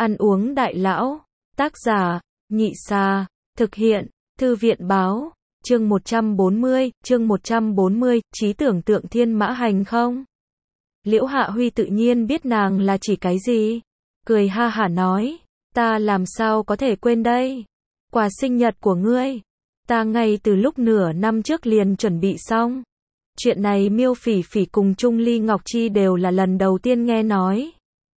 Ăn uống đại lão. Tác giả, Nhị Xa. Thực hiện, Thư viện báo. Chương 140, trí tưởng tượng thiên mã hành không? Liễu Hạ Huy tự nhiên biết nàng là chỉ cái gì. Cười ha hả nói, ta làm sao có thể quên đây? Quà sinh nhật của ngươi. Ta ngay từ lúc nửa năm trước liền chuẩn bị xong. Chuyện này Miêu Phỉ Phỉ cùng Trung Ly Ngọc Chi đều là lần đầu tiên nghe nói.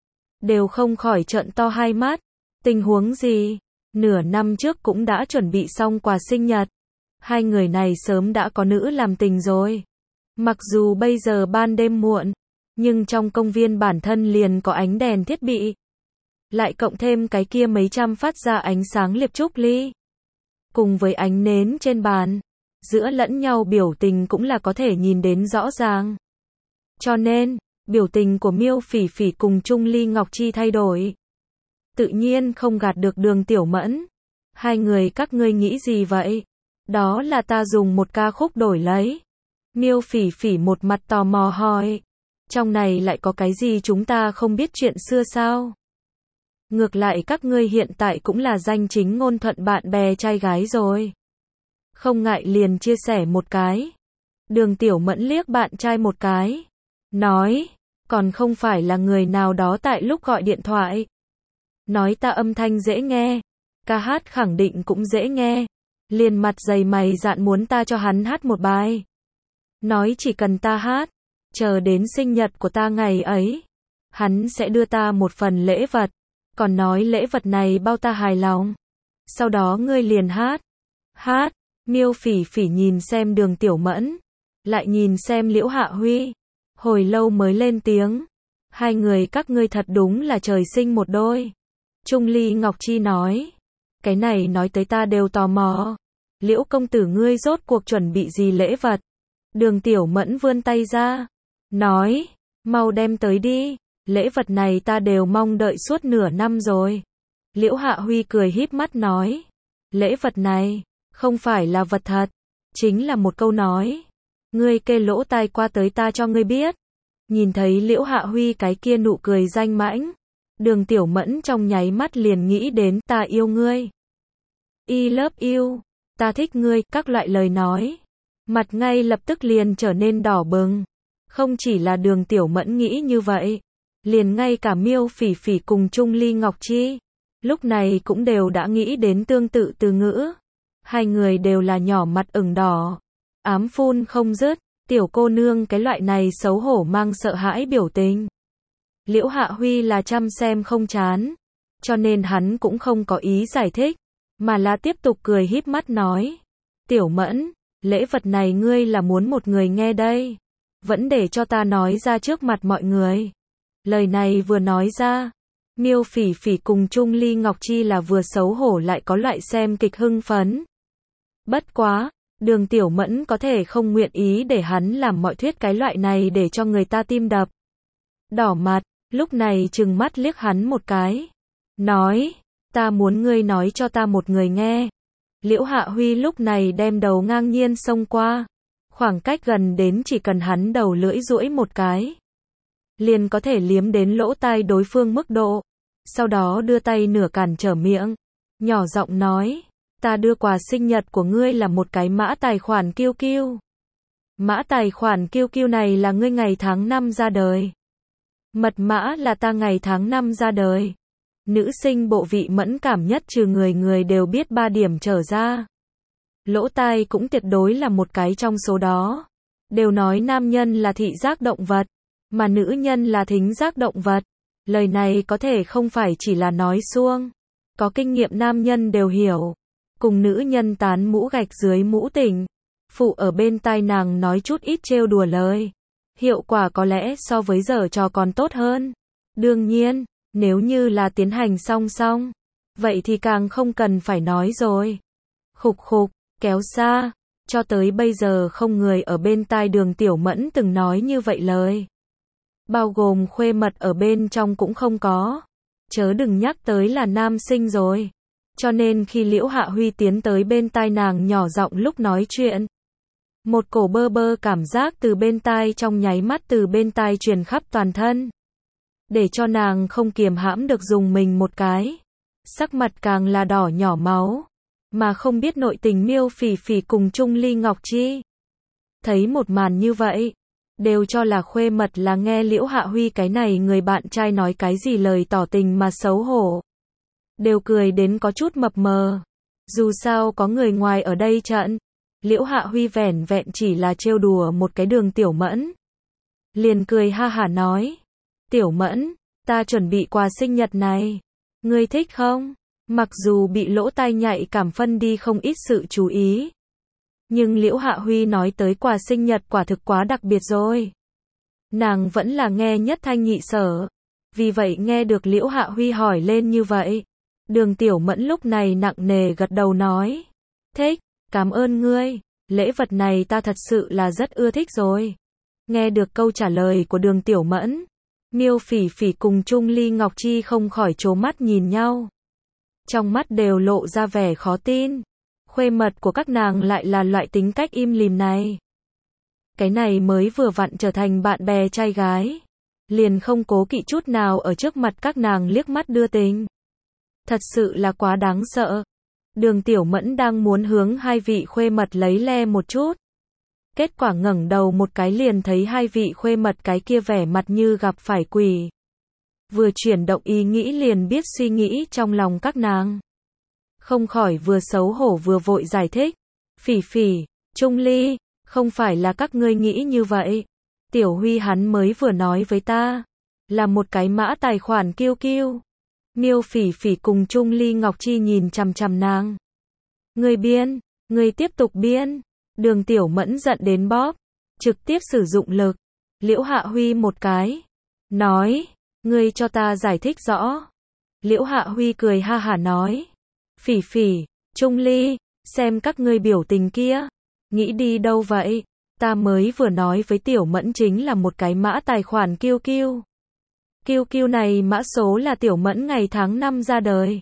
Đều không khỏi trợn to hai mắt. Tình huống gì? Nửa năm trước cũng đã chuẩn bị xong quà sinh nhật. Hai người này sớm đã có nữ làm tình rồi. Mặc dù bây giờ ban đêm muộn, nhưng trong công viên bản thân liền có ánh đèn thiết bị. Lại cộng thêm cái kia mấy trăm phát ra ánh sáng liệp trúc ly. Cùng với ánh nến trên bàn, giữa lẫn nhau biểu tình cũng là có thể nhìn đến rõ ràng. Cho nên, biểu tình của Miêu Phỉ Phỉ cùng Trung Ly Ngọc Chi thay đổi. Tự nhiên không gạt được Đường Tiểu Mẫn. Hai người các ngươi nghĩ gì vậy? Đó là ta dùng một ca khúc đổi lấy. Miêu Phỉ Phỉ một mặt tò mò hỏi. Trong này lại có cái gì chúng ta không biết chuyện xưa sao? Ngược lại các ngươi hiện tại cũng là danh chính ngôn thuận bạn bè trai gái rồi. Không ngại liền chia sẻ một cái. Đường Tiểu Mẫn liếc bạn trai một cái. Nói, còn không phải là người nào đó tại lúc gọi điện thoại. Nói ta âm thanh dễ nghe. Ca hát khẳng định cũng dễ nghe. Liền mặt dày mày dạn muốn ta cho hắn hát một bài. Nói chỉ cần ta hát, chờ đến sinh nhật của ta ngày ấy, hắn sẽ đưa ta một phần lễ vật. Còn nói lễ vật này bao ta hài lòng. Sau đó ngươi liền hát. Hát. Miêu Phỉ Phỉ nhìn xem Đường Tiểu Mẫn, lại nhìn xem Liễu Hạ Huy. Hồi lâu mới lên tiếng. Hai người các ngươi thật đúng là trời sinh một đôi. Trung Ly Ngọc Chi nói. Cái này nói tới ta đều tò mò. Liễu công tử ngươi rốt cuộc chuẩn bị gì lễ vật? Đường Tiểu Mẫn vươn tay ra. Nói. Mau đem tới đi. Lễ vật này ta đều mong đợi suốt nửa năm rồi. Liễu Hạ Huy cười híp mắt nói. Lễ vật này, không phải là vật thật. Chính là một câu nói. Ngươi kê lỗ tai qua tới ta cho ngươi biết. Nhìn thấy Liễu Hạ Huy cái kia nụ cười danh mãnh. Đường Tiểu Mẫn trong nháy mắt liền nghĩ đến ta yêu ngươi. I love you. Ta thích ngươi, các loại lời nói. Mặt ngay lập tức liền trở nên đỏ bừng. Không chỉ là Đường Tiểu Mẫn nghĩ như vậy. Liền ngay cả Miêu Phỉ Phỉ cùng Trung Ly Ngọc Chi. Lúc này cũng đều đã nghĩ đến tương tự từ ngữ. Hai người đều là nhỏ mặt ửng đỏ. Ám phun không dứt. Tiểu cô nương cái loại này xấu hổ mang sợ hãi biểu tình. Liễu Hạ Huy là chăm xem không chán. Cho nên hắn cũng không có ý giải thích. Mà là tiếp tục cười híp mắt nói. Tiểu Mẫn, lễ vật này ngươi là muốn một người nghe đây. Vẫn để cho ta nói ra trước mặt mọi người. Lời này vừa nói ra. Miêu Phỉ Phỉ cùng Trung Ly Ngọc Chi là vừa xấu hổ lại có loại xem kịch hưng phấn. Bất quá, Đường Tiểu Mẫn có thể không nguyện ý để hắn làm mọi thuyết cái loại này để cho người ta tim đập. Đỏ mặt, lúc này trừng mắt liếc hắn một cái. Nói, ta muốn ngươi nói cho ta một người nghe. Liễu Hạ Huy lúc này đem đầu ngang nhiên xông qua. Khoảng cách gần đến chỉ cần hắn đầu lưỡi duỗi một cái. Liền có thể liếm đến lỗ tai đối phương mức độ. Sau đó đưa tay nửa cản trở miệng. Nhỏ giọng nói. Ta đưa quà sinh nhật của ngươi là một cái mã tài khoản QQ. Mã tài khoản QQ này là ngươi ngày tháng năm ra đời. Mật mã là ta ngày tháng năm ra đời. Nữ sinh bộ vị mẫn cảm nhất trừ người đều biết 3 điểm trở ra. Lỗ tai cũng tuyệt đối là một cái trong số đó. Đều nói nam nhân là thị giác động vật, mà nữ nhân là thính giác động vật. Lời này có thể không phải chỉ là nói suông. Có kinh nghiệm nam nhân đều hiểu. Cùng nữ nhân tán mũ gạch dưới mũ tỉnh. Phụ ở bên tai nàng nói chút ít trêu đùa lời. Hiệu quả có lẽ so với giở trò còn tốt hơn. Đương nhiên, nếu như là tiến hành song song, vậy thì càng không cần phải nói rồi. Khục khục, kéo xa. Cho tới bây giờ không người ở bên tai Đường Tiểu Mẫn từng nói như vậy lời. Bao gồm khuê mật ở bên trong cũng không có. Chớ đừng nhắc tới là nam sinh rồi. Cho nên khi Liễu Hạ Huy tiến tới bên tai nàng nhỏ giọng lúc nói chuyện. Một cổ bơ bơ cảm giác từ bên tai trong nháy mắt từ bên tai truyền khắp toàn thân. để cho nàng không kiềm hãm được dùng mình một cái. Sắc mặt càng là đỏ nhỏ máu, mà không biết nội tình Miêu Phỉ Phỉ cùng Chung Ly Ngọc Chi. Thấy một màn như vậy, đều cho là Khuê Mật là nghe Liễu Hạ Huy cái này người bạn trai nói cái gì lời tỏ tình mà xấu hổ. Đều cười đến có chút mập mờ. Dù sao có người ngoài ở đây trận, Liễu Hạ Huy vẻn vẹn chỉ là trêu đùa một cái Đường Tiểu Mẫn. Liền cười ha hả nói, Tiểu Mẫn, ta chuẩn bị quà sinh nhật này, ngươi thích không? Mặc dù bị lỗ tai nhạy cảm phân đi không ít sự chú ý, nhưng Liễu Hạ Huy nói tới quà sinh nhật quả thực quá đặc biệt rồi. Nàng vẫn là nghe nhất thanh nhị sở, vì vậy nghe được Liễu Hạ Huy hỏi lên như vậy, Đường Tiểu Mẫn lúc này nặng nề gật đầu nói, thích, cảm ơn ngươi, lễ vật này ta thật sự là rất ưa thích rồi. Nghe được câu trả lời của Đường Tiểu Mẫn, Miêu Phỉ Phỉ cùng Chung Ly Ngọc Chi không khỏi trố mắt nhìn nhau. Trong mắt đều lộ ra vẻ khó tin. Khuê Mật của các nàng lại là loại tính cách im lìm này. Cái này mới vừa vặn trở thành bạn bè trai gái, liền không cố kỵ chút nào ở trước mặt các nàng liếc mắt đưa tình. Thật sự là quá đáng sợ. Đường Tiểu Mẫn đang muốn hướng hai vị Khuê Mật lấy le một chút. Kết quả ngẩng đầu một cái liền thấy hai vị Khuê Mật cái kia vẻ mặt như gặp phải quỷ. Vừa chuyển động ý nghĩ liền biết suy nghĩ trong lòng các nàng. Không khỏi vừa xấu hổ vừa vội giải thích. Phỉ Phỉ, Chung Ly, không phải là các ngươi nghĩ như vậy. Tiểu Huy hắn mới vừa nói với ta, là một cái mã tài khoản kiêu kiêu. Miêu Phỉ Phỉ cùng Chung Ly Ngọc Chi nhìn chằm chằm nàng. Ngươi biên, ngươi tiếp tục biên. Đường Tiểu Mẫn giận đến bóp, trực tiếp sử dụng lực. Liễu Hạ Huy một cái, nói, ngươi cho ta giải thích rõ. Liễu Hạ Huy cười ha hả nói, Phỉ Phỉ, Chung Ly, xem các ngươi biểu tình kia, nghĩ đi đâu vậy? Ta mới vừa nói với Tiểu Mẫn chính là một cái mã tài khoản kiêu kiêu. Kiêu kiêu này mã số là Tiểu Mẫn ngày tháng năm ra đời.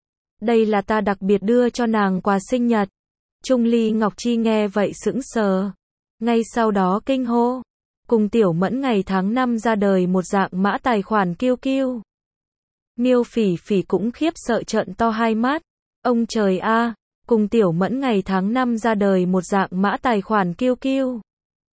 Đây là ta đặc biệt đưa cho nàng quà sinh nhật. Chung Ly Ngọc Chi nghe vậy sững sờ, ngay sau đó kinh hô, cùng Tiểu Mẫn ngày tháng năm ra đời một dạng mã tài khoản kiêu kiêu. Miêu Phỉ Phỉ cũng khiếp sợ trợn to hai mắt, ông trời a, cùng Tiểu Mẫn ngày tháng năm ra đời một dạng mã tài khoản kiêu kiêu.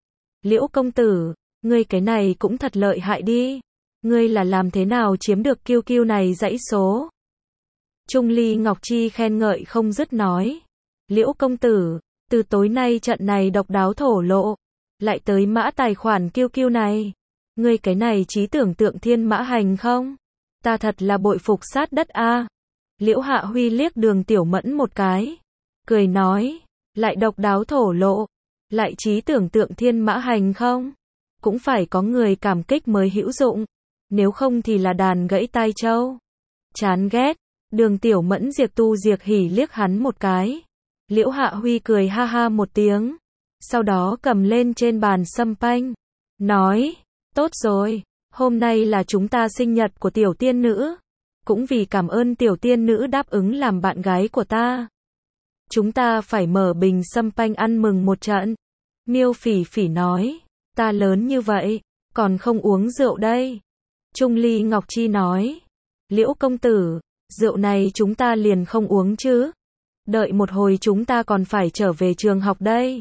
Liễu công tử, ngươi cái này cũng thật lợi hại đi, ngươi là làm thế nào chiếm được kiêu kiêu này dãy số? Chung Ly Ngọc Chi khen ngợi không dứt nói. Liễu công tử, từ tối nay trận này độc đáo thổ lộ, lại tới mã tài khoản kiêu kiêu này. Ngươi cái này trí tưởng tượng thiên mã hành không? Ta thật là bội phục sát đất a. Liễu Hạ Huy liếc Đường Tiểu Mẫn một cái, cười nói, lại độc đáo thổ lộ, lại trí tưởng tượng thiên mã hành không? Cũng phải có người cảm kích mới hữu dụng, nếu không thì là đàn gãy tai trâu. Chán ghét. Đường Tiểu Mẫn diệt tu diệt hỉ liếc hắn một cái. Liễu Hạ Huy cười ha ha một tiếng, sau đó cầm lên trên bàn sâm panh, nói, tốt rồi, hôm nay là chúng ta sinh nhật của tiểu tiên nữ, cũng vì cảm ơn tiểu tiên nữ đáp ứng làm bạn gái của ta. Chúng ta phải mở bình sâm panh ăn mừng một trận. Miêu Phỉ Phỉ nói, ta lớn như vậy, còn không uống rượu đây. Chung Ly Ngọc Chi nói, Liễu công tử, rượu này chúng ta liền không uống chứ. Đợi một hồi chúng ta còn phải trở về trường học đây.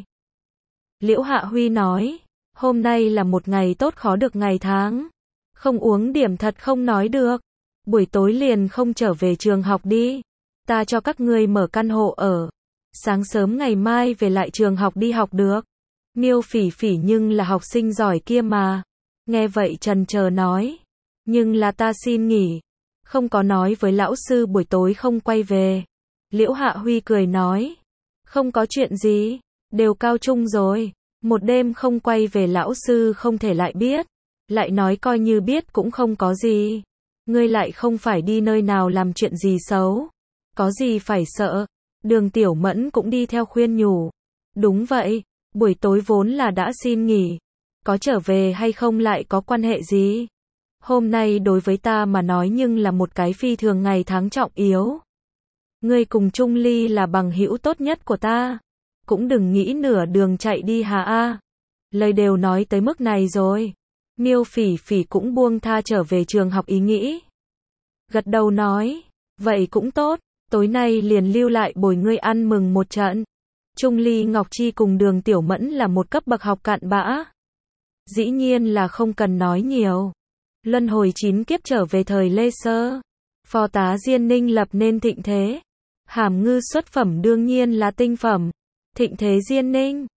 Liễu Hạ Huy nói, hôm nay là một ngày tốt khó được ngày tháng. Không uống điểm thật không nói được. Buổi tối liền không trở về trường học đi. Ta cho các ngươi mở căn hộ ở. Sáng sớm ngày mai về lại trường học đi học được. Miêu Phỉ Phỉ nhưng là học sinh giỏi kia mà. Nghe vậy trần chờ nói. Nhưng là ta xin nghỉ. Không có nói với lão sư buổi tối không quay về. Liễu Hạ Huy cười nói, không có chuyện gì, đều cao trung rồi, một đêm không quay về lão sư không thể lại biết, lại nói coi như biết cũng không có gì, ngươi lại không phải đi nơi nào làm chuyện gì xấu, có gì phải sợ. Đường Tiểu Mẫn cũng đi theo khuyên nhủ, đúng vậy, buổi tối vốn là đã xin nghỉ, có trở về hay không lại có quan hệ gì, hôm nay đối với ta mà nói nhưng là một cái phi thường ngày tháng trọng yếu. Ngươi cùng Chung Ly là bằng hữu tốt nhất của ta, cũng đừng nghĩ nửa đường chạy đi hà a. Lời đều nói tới mức này rồi, Miêu Phỉ Phỉ cũng buông tha trở về trường học ý nghĩ. Gật đầu nói, vậy cũng tốt, tối nay liền lưu lại bồi ngươi ăn mừng một trận. Trung Ly Ngọc Chi cùng Đường Tiểu Mẫn là một cấp bậc học cặn bã. Dĩ nhiên là không cần nói nhiều. Luân hồi 9 kiếp trở về thời Lê Sơ. Phò tá Diên Ninh lập nên thịnh thế. Hàm Ngư xuất phẩm đương nhiên là tinh phẩm. Thịnh thế Diên Ninh.